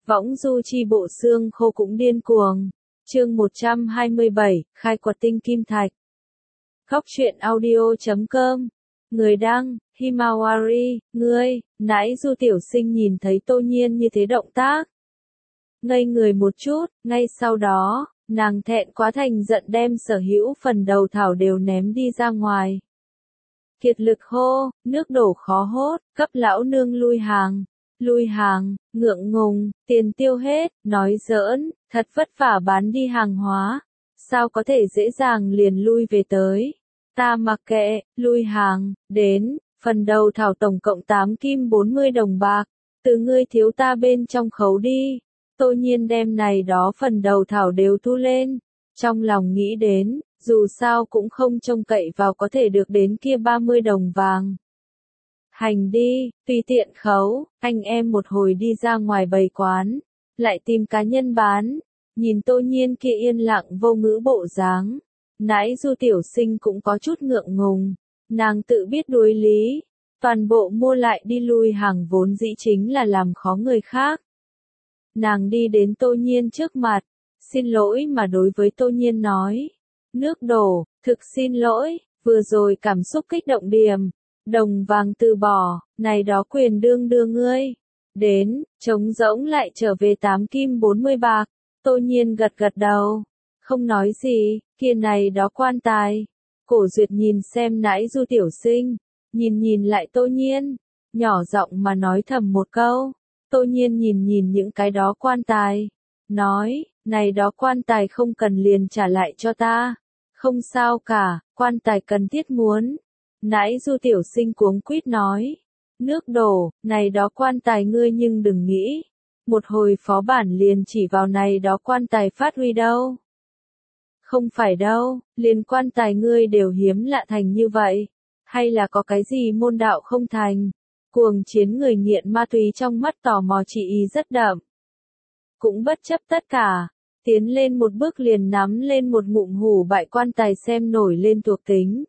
Võng du chi bộ xương khô cũng điên cuồng. Chương 127, khai quật tinh kim thạch. Góc truyện audio.com. Người đăng, Himawari, ngươi, nãy du tiểu sinh nhìn thấy Tô Nhiên như thế động tác. Ngây người một chút, ngay sau đó, nàng thẹn quá thành giận đem sở hữu phần đầu thảo đều ném đi ra ngoài. Kiệt lực hô, nước đổ khó hốt, cấp lão nương lui hàng. Lui hàng, ngượng ngùng, tiền tiêu hết, nói giỡn, thật vất vả bán đi hàng hóa. Sao có thể dễ dàng liền lui về tới. Ta mặc kệ, lui hàng, đến, phần đầu thảo tổng cộng 8 kim 40 đồng bạc. Từ ngươi thiếu ta bên trong khấu đi. Tô Nhiên đem này đó phần đầu thảo đều thu lên. Trong lòng nghĩ đến, dù sao cũng không trông cậy vào có thể được đến kia 30 đồng vàng. Hành đi, tùy tiện khấu, anh em một hồi đi ra ngoài bày quán, lại tìm cá nhân bán, nhìn Tô Nhiên kia yên lặng vô ngữ bộ dáng. Nãy du tiểu sinh cũng có chút ngượng ngùng, nàng tự biết đối lý, toàn bộ mua lại đi lui hàng vốn dĩ chính là làm khó người khác. Nàng đi đến Tô Nhiên trước mặt, xin lỗi mà đối với Tô Nhiên nói, nước đổ, thực xin lỗi, vừa rồi cảm xúc kích động điểm. Đồng vàng từ bỏ, này đó quyền đương đưa ngươi. Đến, trống rỗng lại trở về 8 kim 40 bạc. Tô Nhiên gật gật đầu. Không nói gì, kia này đó quan tài. Cổ Duyệt nhìn xem nãy du tiểu sinh. Nhìn lại Tô Nhiên. Nhỏ giọng mà nói thầm một câu. Tô Nhiên nhìn những cái đó quan tài. Nói, này đó quan tài không cần liền trả lại cho ta. Không sao cả, quan tài cần thiết muốn. Nãy du tiểu sinh cuống quýt nói. Nước đổ, này đó quan tài ngươi nhưng đừng nghĩ. Một hồi phó bản liền chỉ vào này đó quan tài phát huy đâu. Không phải đâu, liền quan tài ngươi đều hiếm lạ thành như vậy. Hay là có cái gì môn đạo không thành. Cuồng chiến người nghiện ma túy trong mắt tò mò chị ý rất đậm. Cũng bất chấp tất cả. Tiến lên một bước liền nắm lên một ngụm hủ bại quan tài xem nổi lên thuộc tính.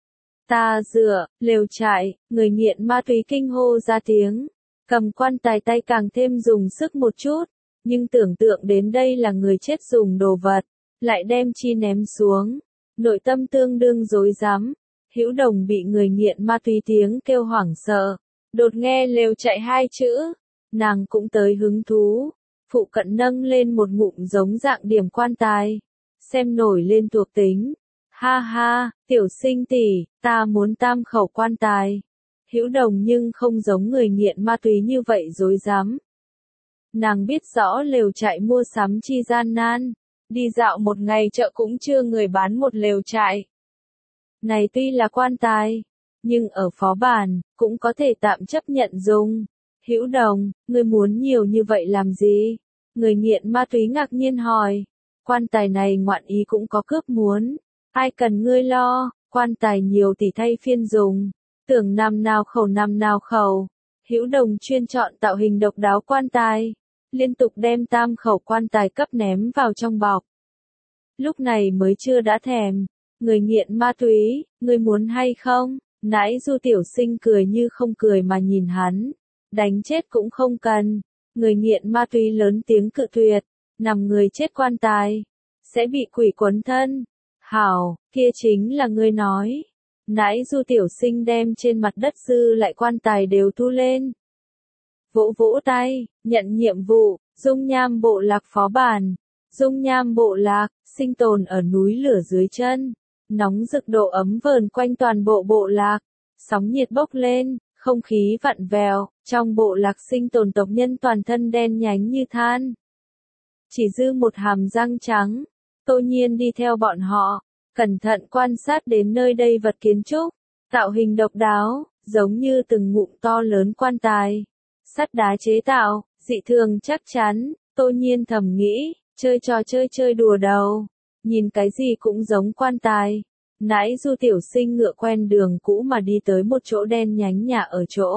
Ta dựa, lều trại, người nghiện ma túy kinh hô ra tiếng. Cầm quan tài tay càng thêm dùng sức một chút. Nhưng tưởng tượng đến đây là người chết dùng đồ vật. Lại đem chi ném xuống. Nội tâm tương đương rối rắm. Hữu Đồng bị người nghiện ma túy tiếng kêu hoảng sợ. Đột nghe lều trại hai chữ. Nàng cũng tới hứng thú. Phụ cận nâng lên một ngụm giống dạng điểm quan tài. Xem nổi lên thuộc tính. Ha ha, tiểu sinh tỷ, ta muốn tam khẩu quan tài. Hữu Đồng nhưng không giống người nghiện ma túy như vậy dối dám. Nàng biết rõ lều trại mua sắm chi gian nan. Đi dạo một ngày chợ cũng chưa người bán một lều trại. Này tuy là quan tài, nhưng ở phó bản, cũng có thể tạm chấp nhận dùng. Hữu Đồng, ngươi muốn nhiều như vậy làm gì? Người nghiện ma túy ngạc nhiên hỏi. Quan tài này ngoạn ý cũng có cướp muốn. Ai cần ngươi lo, quan tài nhiều tỷ thay phiên dùng. Tưởng năm nào khẩu. Hữu Đồng chuyên chọn tạo hình độc đáo quan tài. Liên tục đem tam khẩu quan tài cấp ném vào trong bọc. Lúc này mới chưa đã thèm. Người nghiện ma túy, ngươi muốn hay không? Nãy du tiểu sinh cười như không cười mà nhìn hắn. Đánh chết cũng không cần. Người nghiện ma túy lớn tiếng cự tuyệt. Nằm người chết quan tài. Sẽ bị quỷ quấn thân. Hảo, kia chính là ngươi nói. Nãy du tiểu sinh đem trên mặt đất dư lại quan tài đều thu lên. Vỗ vỗ tay, nhận nhiệm vụ, dung nham bộ lạc phó bản. Dung nham bộ lạc, sinh tồn ở núi lửa dưới chân. Nóng rực độ ấm vờn quanh toàn bộ bộ lạc. Sóng nhiệt bốc lên, không khí vặn vẹo, trong bộ lạc sinh tồn tộc nhân toàn thân đen nhánh như than. Chỉ dư một hàm răng trắng. Tô Nhiên đi theo bọn họ, cẩn thận quan sát đến nơi đây vật kiến trúc, tạo hình độc đáo, giống như từng ngụm to lớn quan tài. Sắt đá chế tạo, dị thường chắc chắn, Tô Nhiên thầm nghĩ, chơi trò chơi đùa đầu, nhìn cái gì cũng giống quan tài. Nãy du tiểu sinh ngựa quen đường cũ mà đi tới một chỗ đen nhánh nhà ở chỗ.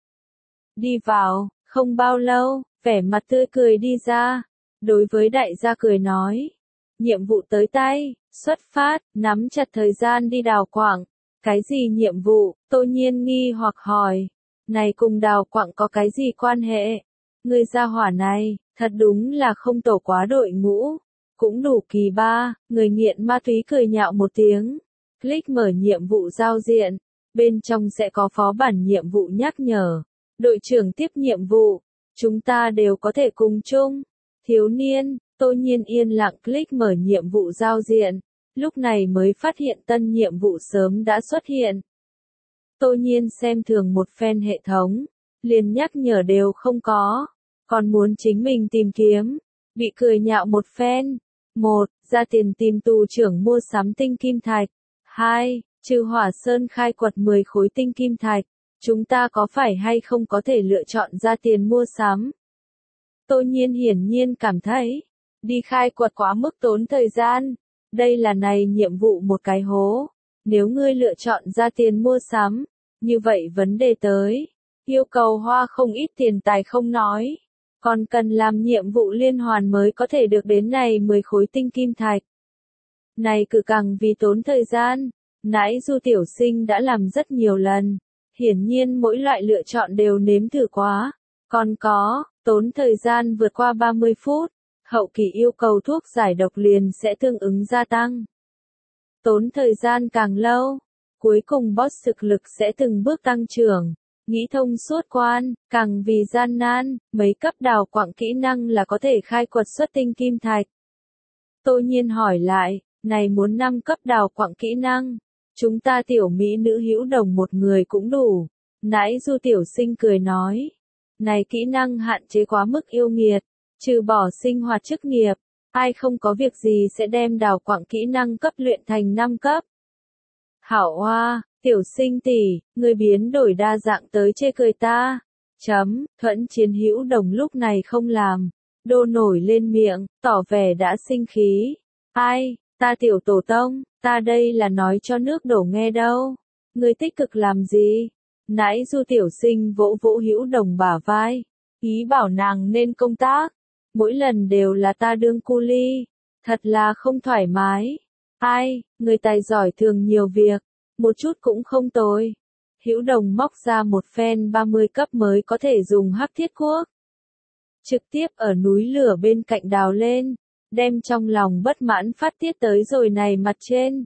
Đi vào, không bao lâu, vẻ mặt tươi cười đi ra, đối với đại gia cười nói. Nhiệm vụ tới tay, xuất phát, nắm chặt thời gian đi đào quặng. Cái gì nhiệm vụ? Tô Nhiên nghi hoặc hỏi. Này cùng đào quặng có cái gì quan hệ? Người gia hỏa này, Thật đúng là không tổ quá đội ngũ. Cũng đủ kỳ ba, người nghiện ma túy cười nhạo một tiếng. Click mở nhiệm vụ giao diện. Bên trong sẽ có phó bản nhiệm vụ nhắc nhở. Đội trưởng tiếp nhiệm vụ. Chúng ta đều có thể cùng chung. Thiếu niên, Tô Nhiên yên lặng click mở nhiệm vụ giao diện. Lúc này mới phát hiện tân nhiệm vụ sớm đã xuất hiện. Tô Nhiên xem thường một phen hệ thống. Liền nhắc nhở đều không có. Còn muốn chính mình tìm kiếm. Bị cười nhạo một phen. 1. Ra tiền tìm tù trưởng mua sắm tinh kim thạch. 2. Trừ hỏa sơn khai quật 10 khối tinh kim thạch. Chúng ta có phải hay không có thể lựa chọn ra tiền mua sắm? Tô Nhiên hiển nhiên cảm thấy, đi khai quật quá mức tốn thời gian. Đây là này nhiệm vụ một cái hố. Nếu ngươi lựa chọn ra tiền mua sắm, như vậy vấn đề tới. Yêu cầu hoa không ít tiền tài không nói. Còn cần làm nhiệm vụ liên hoàn mới có thể được đến này 10 khối tinh kim thạch. Này cự càng vì tốn thời gian. Nãy Du tiểu sinh đã làm rất nhiều lần. Hiển nhiên mỗi loại lựa chọn đều nếm thử quá. Còn có, tốn thời gian vượt qua 30 phút. Hậu kỳ yêu cầu thuốc giải độc liền sẽ tương ứng gia tăng. Tốn thời gian càng lâu, cuối cùng boss thực lực sẽ từng bước tăng trưởng. Nghĩ thông suốt quan, càng vì gian nan, mấy cấp đào quặng kỹ năng là có thể khai quật xuất tinh kim thạch. Tô Nhiên hỏi lại, này muốn 5 cấp đào quặng kỹ năng. Chúng ta tiểu mỹ nữ hữu đồng một người cũng đủ. Nãy Du tiểu sinh cười nói. Này kỹ năng hạn chế quá mức yêu nghiệt. Trừ bỏ sinh hoạt chức nghiệp. Ai không có việc gì sẽ đem đào quặng kỹ năng cấp luyện thành 5 cấp. Hảo hoa, tiểu sinh tỷ, người biến đổi đa dạng tới chê cười ta. Thuẫn chiến hữu đồng lúc này không làm. Đô nổi lên miệng, tỏ vẻ đã sinh khí. Ai, ta tiểu tổ tông, ta đây là nói cho nước đổ nghe đâu. Người tích cực làm gì? Nãy Du tiểu sinh vỗ vỗ hữu đồng bả vai. Ý bảo nàng nên công tác. Mỗi lần đều là ta đương cu ly. Thật là không thoải mái. Ai, người tài giỏi thường nhiều việc. Một chút cũng không tồi. Hữu đồng móc ra một phen 30 cấp mới có thể dùng hắc thiết cuốc. Trực tiếp ở núi lửa bên cạnh đào lên. Đem trong lòng bất mãn phát tiết tới rồi này mặt trên.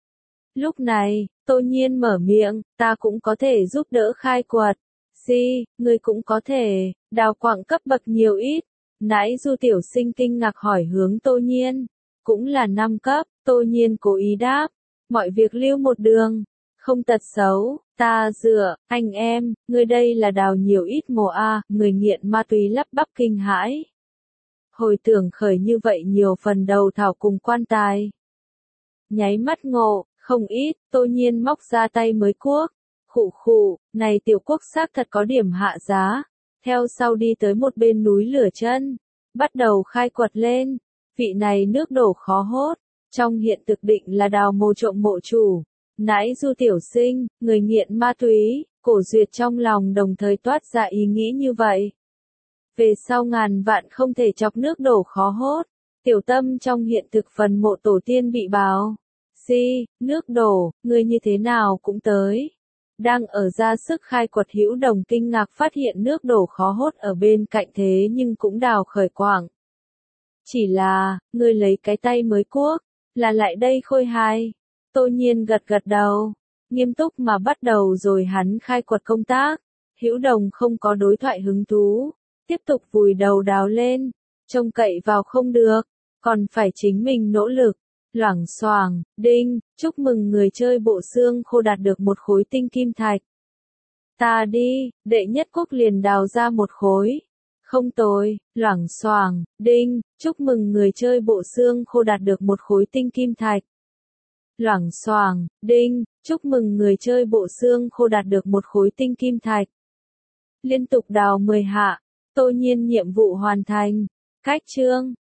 Lúc này, Tô Nhiên mở miệng, ta cũng có thể giúp đỡ khai quật. Ngươi cũng có thể, đào quặng cấp bậc nhiều ít. Nãy Du tiểu sinh kinh ngạc hỏi hướng Tô Nhiên. Cũng là 5 cấp, Tô Nhiên cố ý đáp. Mọi việc lưu một đường. Không tật xấu, ta dựa, anh em, người đây là đào nhiều ít mồ a, người nghiện ma túy lắp bắp kinh hãi. Hồi tưởng khởi như vậy nhiều phần đầu thảo cùng quan tài. Nháy mắt ngộ, không ít, Tô Nhiên móc ra tay mới cuốc. Khụ, này tiểu quốc xác thật có điểm hạ giá. Theo sau đi tới một bên núi lửa chân. Bắt đầu khai quật lên. Vị này nước đổ khó hốt. Trong hiện thực định là đào mồ trộm mộ chủ. Nãy Du tiểu sinh, người nghiện ma túy, Cổ Duyệt trong lòng đồng thời toát ra ý nghĩ như vậy. Về sau ngàn vạn không thể chọc nước đổ khó hốt. Tiểu tâm trong hiện thực phần mộ tổ tiên bị báo. Nước đổ, người như thế nào cũng tới. Đang ở ra sức khai quật hữu đồng kinh ngạc phát hiện nước đổ khó hốt ở bên cạnh thế nhưng cũng đào khởi quảng. Chỉ là, người lấy cái tay mới cuốc, là lại đây khôi hài. Tô Nhiên gật gật đầu, nghiêm túc mà bắt đầu rồi hắn khai quật công tác. Hữu đồng không có đối thoại hứng thú, tiếp tục vùi đầu đào lên, trông cậy vào không được, còn phải chính mình nỗ lực. Loảng xoảng, đinh, chúc mừng người chơi bộ xương khô đạt được một khối tinh kim thạch. Ta đi, đệ nhất quốc liền đào ra một khối. Không tồi, loảng xoảng, đinh, chúc mừng người chơi bộ xương khô đạt được một khối tinh kim thạch. Loảng xoảng, đinh, chúc mừng người chơi bộ xương khô đạt được một khối tinh kim thạch. Liên tục đào 10 hạ, Tô Nhiên nhiệm vụ hoàn thành. Cách chương